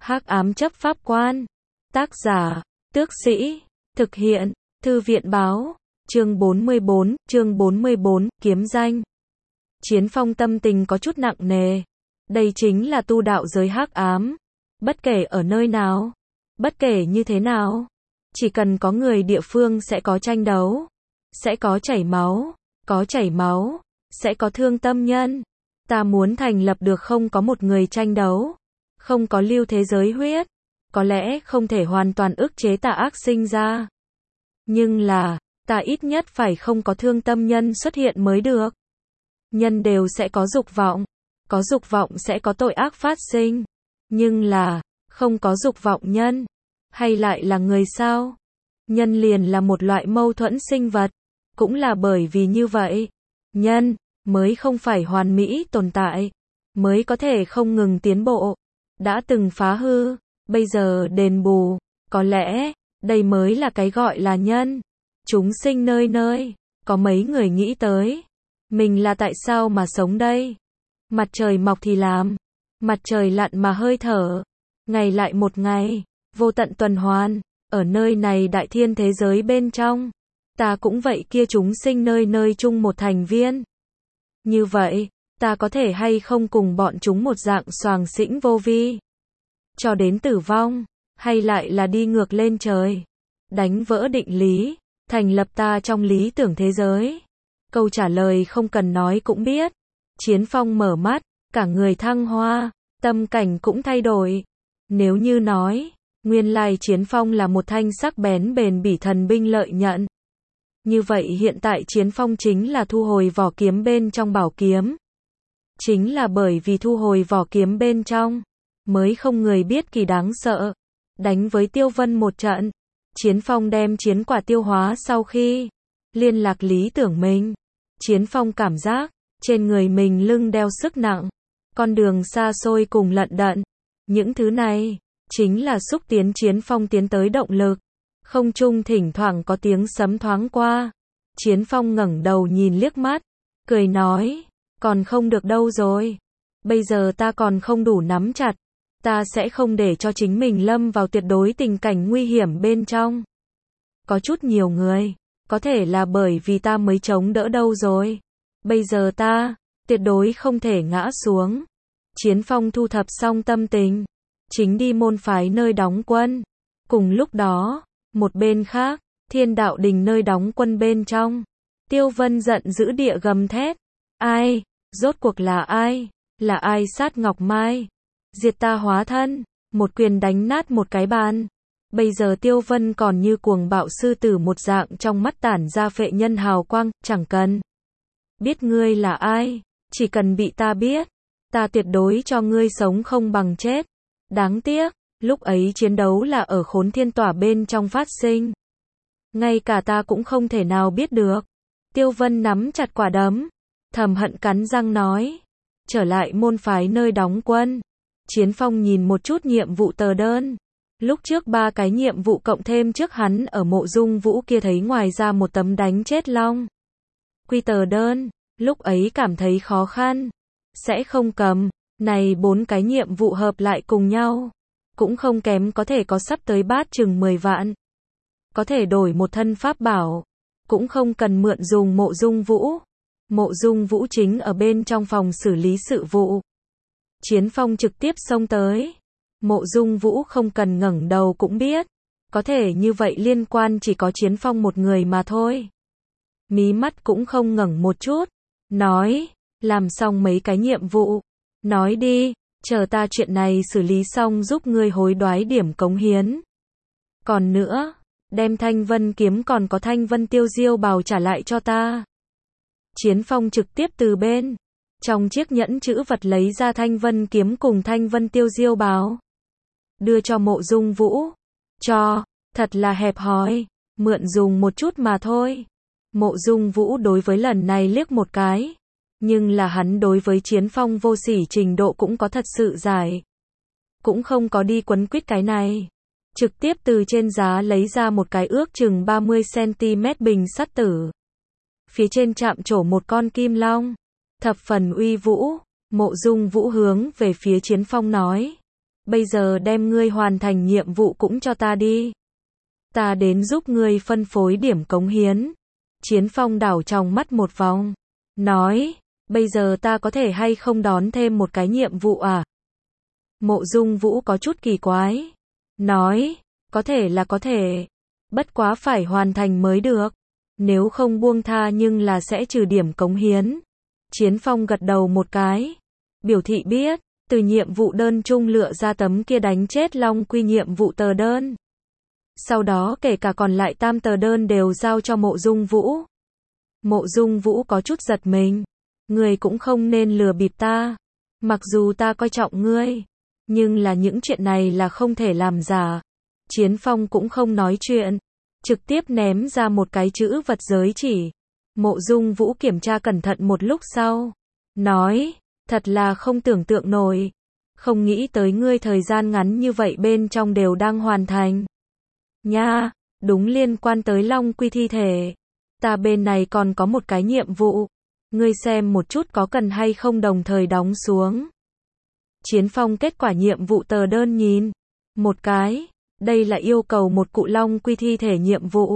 Hắc ám chấp pháp quan. Tác giả, Tước Sĩ. Thực hiện, Thư viện báo. Chương 44, kiếm danh. Chiến Phong tâm tình có chút nặng nề. Đây chính là tu đạo giới hắc ám. Bất kể ở nơi nào, bất kể như thế nào, chỉ cần có người địa phương sẽ có tranh đấu, sẽ có chảy máu, sẽ có thương tâm nhân. Ta muốn thành lập được không có một người tranh đấu, không có lưu thế giới huyết, có lẽ không thể hoàn toàn ức chế tà ác sinh ra. Nhưng là, ta ít nhất phải không có thương tâm nhân xuất hiện mới được. Nhân đều sẽ có dục vọng sẽ có tội ác phát sinh. Nhưng là, không có dục vọng nhân, hay lại là người sao? Nhân liền là một loại mâu thuẫn sinh vật. Cũng là bởi vì như vậy, nhân mới không phải hoàn mỹ tồn tại, mới có thể không ngừng tiến bộ. Đã từng phá hư, bây giờ đền bù, có lẽ, đây mới là cái gọi là nhân. Chúng sinh nơi nơi, có mấy người nghĩ tới, mình là tại sao mà sống đây? Mặt trời mọc thì làm, mặt trời lặn mà hơi thở, ngày lại một ngày, vô tận tuần hoàn, ở nơi này đại thiên thế giới bên trong. Ta cũng vậy kia chúng sinh nơi nơi chung một thành viên. Như vậy, ta có thể hay không cùng bọn chúng một dạng xoàng xĩnh vô vi, cho đến tử vong, hay lại là đi ngược lên trời, đánh vỡ định lý, thành lập ta trong lý tưởng thế giới? Câu trả lời không cần nói cũng biết. Chiến Phong mở mắt, cả người thăng hoa, tâm cảnh cũng thay đổi. Nếu như nói, nguyên lai Chiến Phong là một thanh sắc bén bền bỉ thần binh lợi nhận. Như vậy hiện tại Chiến Phong chính là thu hồi vỏ kiếm bên trong bảo kiếm. Chính là bởi vì thu hồi vỏ kiếm bên trong, mới không người biết kỳ đáng sợ. Đánh với Tiêu Vân một trận, Chiến Phong đem chiến quả tiêu hóa sau khi liên lạc lý tưởng mình. Chiến Phong cảm giác, trên người mình lưng đeo sức nặng, con đường xa xôi cùng lận đận. Những thứ này, chính là xúc tiến Chiến Phong tiến tới động lực. Không trung thỉnh thoảng có tiếng sấm thoáng qua. Chiến Phong ngẩng đầu nhìn liếc mắt, cười nói, còn không được đâu rồi. Bây giờ ta còn không đủ nắm chặt. Ta sẽ không để cho chính mình lâm vào tuyệt đối tình cảnh nguy hiểm bên trong. Có chút nhiều người, có thể là bởi vì ta mới chống đỡ đâu rồi. Bây giờ ta, tuyệt đối không thể ngã xuống. Chiến Phong thu thập xong tâm tình, chính đi môn phái nơi đóng quân. Cùng lúc đó, một bên khác, Thiên Đạo Đình nơi đóng quân bên trong, Tiêu Vân giận dữ địa gầm thét. Ai? Rốt cuộc là ai? Là ai sát Ngọc Mai? Diệt ta hóa thân, một quyền đánh nát một cái bàn. Bây giờ Tiêu Vân còn như cuồng bạo sư tử một dạng trong mắt tản ra phệ nhân hào quang, chẳng cần biết ngươi là ai, chỉ cần bị ta biết, ta tuyệt đối cho ngươi sống không bằng chết. Đáng tiếc, lúc ấy chiến đấu là ở Khốn Thiên Tỏa bên trong phát sinh. Ngay cả ta cũng không thể nào biết được. Tiêu Vân nắm chặt quả đấm, thầm hận cắn răng nói. Trở lại môn phái nơi đóng quân, Chiến Phong nhìn một chút nhiệm vụ tờ đơn. Lúc trước 3 cái nhiệm vụ cộng thêm trước hắn ở Mộ Dung Vũ kia thấy ngoài ra một tấm đánh chết long quy tờ đơn, lúc ấy cảm thấy khó khăn, sẽ không cầm. Này 4 cái nhiệm vụ hợp lại cùng nhau, cũng không kém có thể có sắp tới bát chừng 10 vạn. Có thể đổi một thân pháp bảo, cũng không cần mượn dùng Mộ Dung Vũ. Mộ Dung Vũ chính ở bên trong phòng xử lý sự vụ. Chiến Phong trực tiếp xông tới. Mộ Dung Vũ không cần ngẩng đầu cũng biết, có thể như vậy liên quan chỉ có Chiến Phong một người mà thôi. Mí mắt cũng không ngẩng một chút, nói, làm xong mấy cái nhiệm vụ, nói đi, chờ ta chuyện này xử lý xong giúp ngươi hối đoái điểm cống hiến. Còn nữa, đem Thanh Vân kiếm còn có Thanh Vân tiêu diêu bào trả lại cho ta. Chiến Phong trực tiếp từ bên trong chiếc nhẫn chữ vật lấy ra Thanh Vân kiếm cùng Thanh Vân tiêu diêu bào, đưa cho Mộ Dung Vũ. Cho, thật là hẹp hòi, mượn dùng một chút mà thôi. Mộ Dung Vũ đối với lần này liếc một cái, nhưng là hắn đối với Chiến Phong vô sỉ trình độ cũng có thật sự giải. Cũng không có đi quấn quýt cái này, trực tiếp từ trên giá lấy ra một cái ước chừng 30cm bình sắt tử. Phía trên chạm trổ một con kim long, thập phần uy vũ. Mộ Dung Vũ hướng về phía Chiến Phong nói, bây giờ đem ngươi hoàn thành nhiệm vụ cũng cho ta đi. Ta đến giúp ngươi phân phối điểm cống hiến. Chiến Phong đảo trong mắt một vòng, nói, bây giờ ta có thể hay không đón thêm một cái nhiệm vụ à? Mộ Dung Vũ có chút kỳ quái, nói, có thể là có thể, bất quá phải hoàn thành mới được, nếu không buông tha nhưng là sẽ trừ điểm cống hiến. Chiến Phong gật đầu một cái, biểu thị biết, từ nhiệm vụ đơn chung lựa ra tấm kia đánh chết Long Quy nhiệm vụ tờ đơn. Sau đó kể cả còn lại tam tờ đơn đều giao cho Mộ Dung Vũ. Mộ Dung Vũ có chút giật mình, ngươi cũng không nên lừa bịp ta, mặc dù ta coi trọng ngươi, nhưng là những chuyện này là không thể làm giả. Chiến Phong cũng không nói chuyện, trực tiếp ném ra một cái chữ vật giới chỉ. Mộ Dung Vũ kiểm tra cẩn thận một lúc sau, nói, thật là không tưởng tượng nổi, không nghĩ tới ngươi thời gian ngắn như vậy bên trong đều đang hoàn thành. Nha, đúng liên quan tới Long Quy thi thể, ta bên này còn có một cái nhiệm vụ, ngươi xem một chút có cần hay không đồng thời đóng xuống. Chiến Phong kết quả nhiệm vụ tờ đơn nhìn một cái, đây là yêu cầu một cụ Long Quy thi thể nhiệm vụ.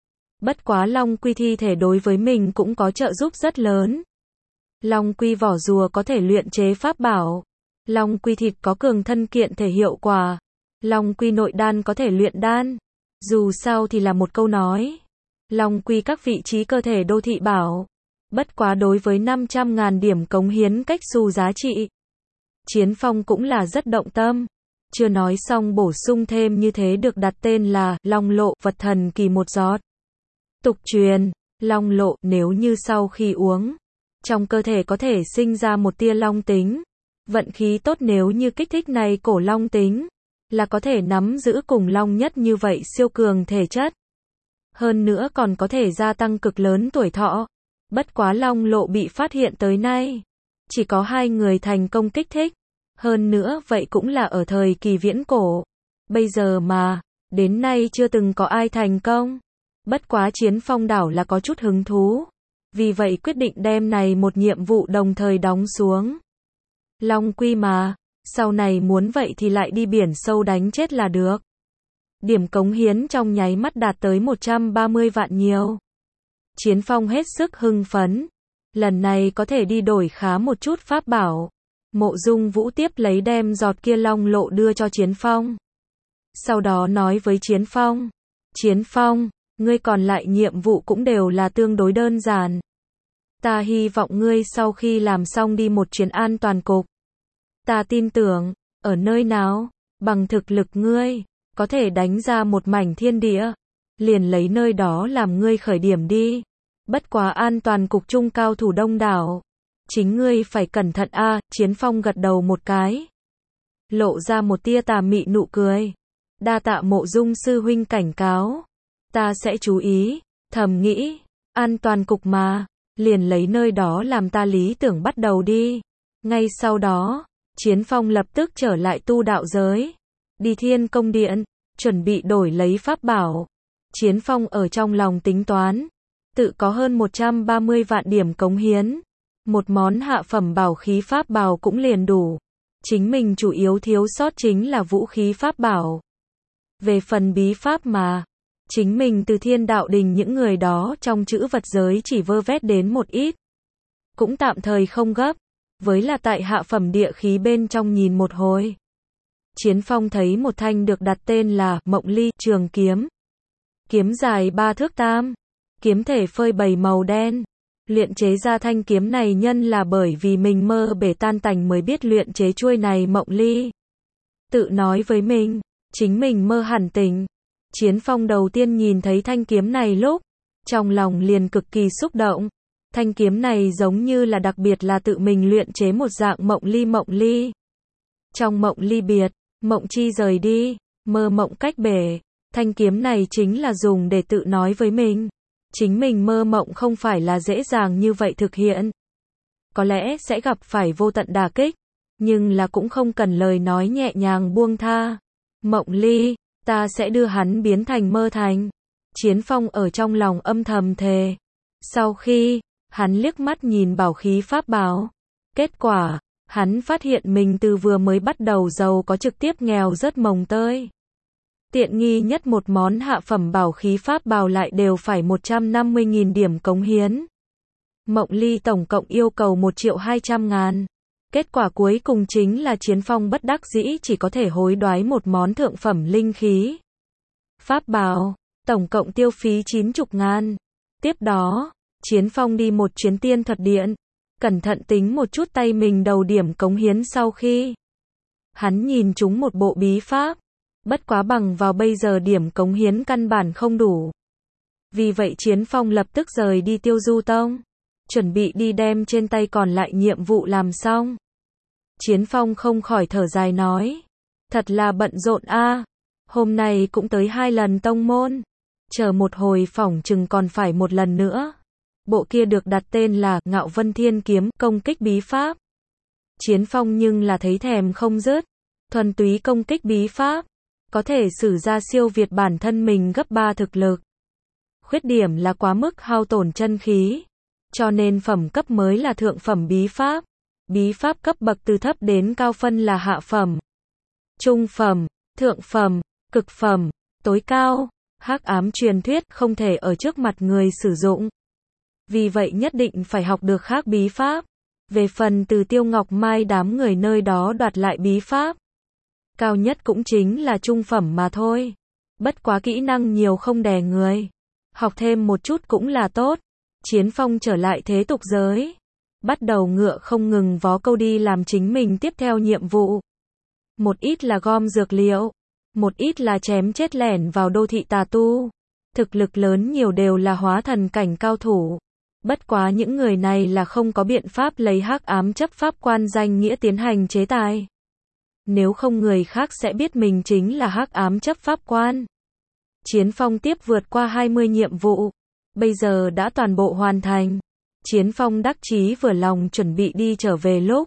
Bất quá Long Quy thi thể đối với mình cũng có trợ giúp rất lớn. Long Quy vỏ rùa có thể luyện chế pháp bảo, Long Quy thịt có cường thân kiện thể hiệu quả, Long Quy nội đan có thể luyện đan. Dù sao thì là một câu nói, Long Quy các vị trí cơ thể đô thị bảo, bất quá đối với 500.000 điểm cống hiến cách xù giá trị. Chiến Phong cũng là rất động tâm, chưa nói xong bổ sung thêm như thế được đặt tên là Long Lộ, vật thần kỳ một giọt. Tục truyền, Long Lộ nếu như sau khi uống, trong cơ thể có thể sinh ra một tia long tính, vận khí tốt nếu như kích thích này cổ long tính, là có thể nắm giữ cùng long nhất như vậy siêu cường thể chất. Hơn nữa còn có thể gia tăng cực lớn tuổi thọ. Bất quá Long Lộ bị phát hiện tới nay, chỉ có 2 người thành công kích thích. Hơn nữa vậy cũng là ở thời kỳ viễn cổ. Bây giờ mà, đến nay chưa từng có ai thành công. Bất quá Chiến Phong đảo là có chút hứng thú. Vì vậy quyết định đem này một nhiệm vụ đồng thời đóng xuống. Long Quy mà, sau này muốn vậy thì lại đi biển sâu đánh chết là được. Điểm cống hiến trong nháy mắt đạt tới 130 vạn nhiều. Chiến Phong hết sức hưng phấn. Lần này có thể đi đổi khá một chút pháp bảo. Mộ Dung Vũ tiếp lấy đem giọt kia Long Lộ đưa cho Chiến Phong. Sau đó nói với Chiến Phong, Chiến Phong, ngươi còn lại nhiệm vụ cũng đều là tương đối đơn giản. Ta hy vọng ngươi sau khi làm xong đi một chuyến an toàn cục. Ta tin tưởng, ở nơi nào, bằng thực lực ngươi, có thể đánh ra một mảnh thiên địa, liền lấy nơi đó làm ngươi khởi điểm đi. Bất quá an toàn cục trung cao thủ đông đảo, chính ngươi phải cẩn thận a. Chiến Phong gật đầu một cái, lộ ra một tia tà mị nụ cười. Đa tạ Mộ Dung sư huynh cảnh cáo, ta sẽ chú ý. Thầm nghĩ, an toàn cục mà, liền lấy nơi đó làm ta lý tưởng bắt đầu đi. Ngay sau đó, Chiến Phong lập tức trở lại tu đạo giới, đi Thiên Công Điện, chuẩn bị đổi lấy pháp bảo. Chiến Phong ở trong lòng tính toán, tự có hơn 130 vạn điểm cống hiến, một món hạ phẩm bảo khí pháp bảo cũng liền đủ. Chính mình chủ yếu thiếu sót chính là vũ khí pháp bảo. Về phần bí pháp mà, chính mình từ Thiên Đạo Đình những người đó trong chữ vật giới chỉ vơ vét đến một ít, cũng tạm thời không gấp. Với là tại hạ phẩm địa khí bên trong nhìn một hồi, Chiến Phong thấy một thanh được đặt tên là Mộng Ly trường kiếm. Kiếm dài 3 thước tam, kiếm thể phơi bày màu đen. Luyện chế ra thanh kiếm này nhân là bởi vì mình mơ bể tan tành mới biết luyện chế chuôi này Mộng Ly. Tự nói với mình, chính mình mơ hẳn tỉnh. Chiến Phong đầu tiên nhìn thấy thanh kiếm này lúc, trong lòng liền cực kỳ xúc động. Thanh kiếm này giống như là đặc biệt là tự mình luyện chế một dạng mộng ly. Trong mộng ly biệt, mộng chi rời đi, mơ mộng cách bể. Thanh kiếm này chính là dùng để tự nói với mình. Chính mình mơ mộng không phải là dễ dàng như vậy thực hiện. Có lẽ sẽ gặp phải vô tận đả kích, nhưng là cũng không cần lời nói nhẹ nhàng buông tha. Mộng ly, ta sẽ đưa hắn biến thành mơ thành. Chiến Phong ở trong lòng âm thầm thề. Sau khi hắn liếc mắt nhìn bảo khí pháp bảo, kết quả Hắn phát hiện mình từ vừa mới bắt đầu giàu có trực tiếp nghèo rớt mồng tơi. Tiện nghi nhất một món hạ phẩm bảo khí pháp bào lại đều phải 150.000 điểm cống hiến. Mộng Ly tổng cộng yêu cầu 1.200.000. Kết quả cuối cùng chính là Chiến Phong bất đắc dĩ chỉ có thể hối đoái một món thượng phẩm linh khí. Pháp bào, tổng cộng tiêu phí 90.000. Tiếp đó, Chiến Phong đi một chuyến tiên thuật điện, cẩn thận tính một chút tay mình đầu điểm cống hiến sau khi hắn nhìn chúng một bộ bí pháp. Bất quá bằng vào bây giờ điểm cống hiến căn bản không đủ. Vì vậy Chiến Phong lập tức rời đi Tiêu Du Tông, chuẩn bị đi đem trên tay còn lại nhiệm vụ làm xong. Chiến Phong không khỏi thở dài nói, thật là bận rộn a, hôm nay cũng tới 2 lần tông môn, chờ một hồi phỏng chừng còn phải một lần nữa. Bộ kia được đặt tên là Ngạo Vân Thiên Kiếm, công kích bí pháp. Chiến Phong nhưng là thấy thèm không dứt, thuần túy công kích bí pháp, có thể sử ra siêu việt bản thân mình gấp 3 thực lực. Khuyết điểm là quá mức hao tổn chân khí, cho nên phẩm cấp mới là thượng phẩm bí pháp. Bí pháp cấp bậc từ thấp đến cao phân là hạ phẩm, trung phẩm, thượng phẩm, cực phẩm, tối cao. Hắc ám truyền thuyết không thể ở trước mặt người sử dụng. Vì vậy nhất định phải học được khác bí pháp. Về phần từ Tiêu Ngọc Mai đám người nơi đó đoạt lại bí pháp, cao nhất cũng chính là trung phẩm mà thôi. Bất quá kỹ năng nhiều không đè người, học thêm một chút cũng là tốt. Chiến Phong trở lại thế tục giới, bắt đầu ngựa không ngừng vó câu đi làm chính mình tiếp theo nhiệm vụ. Một ít là gom dược liệu, một ít là chém chết lẻn vào đô thị tà tu. Thực lực lớn nhiều đều là hóa thần cảnh cao thủ. Bất quá những người này là không có biện pháp lấy hắc ám chấp pháp quan danh nghĩa tiến hành chế tài. Nếu không người khác sẽ biết mình chính là hắc ám chấp pháp quan. Chiến Phong tiếp vượt qua 20 nhiệm vụ, bây giờ đã toàn bộ hoàn thành. Chiến Phong đắc chí vừa lòng chuẩn bị đi trở về lúc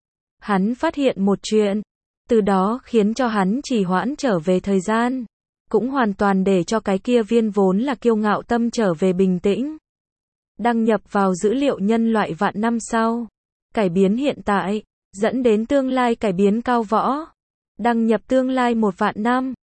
hắn phát hiện một chuyện, từ đó khiến cho hắn trì hoãn trở về thời gian, cũng hoàn toàn để cho cái kia viên vốn là kiêu ngạo tâm trở về bình tĩnh. Đăng nhập vào dữ liệu nhân loại vạn năm sau, cải biến hiện tại, dẫn đến tương lai cải biến cao võ. Đăng nhập tương lai 1 vạn năm.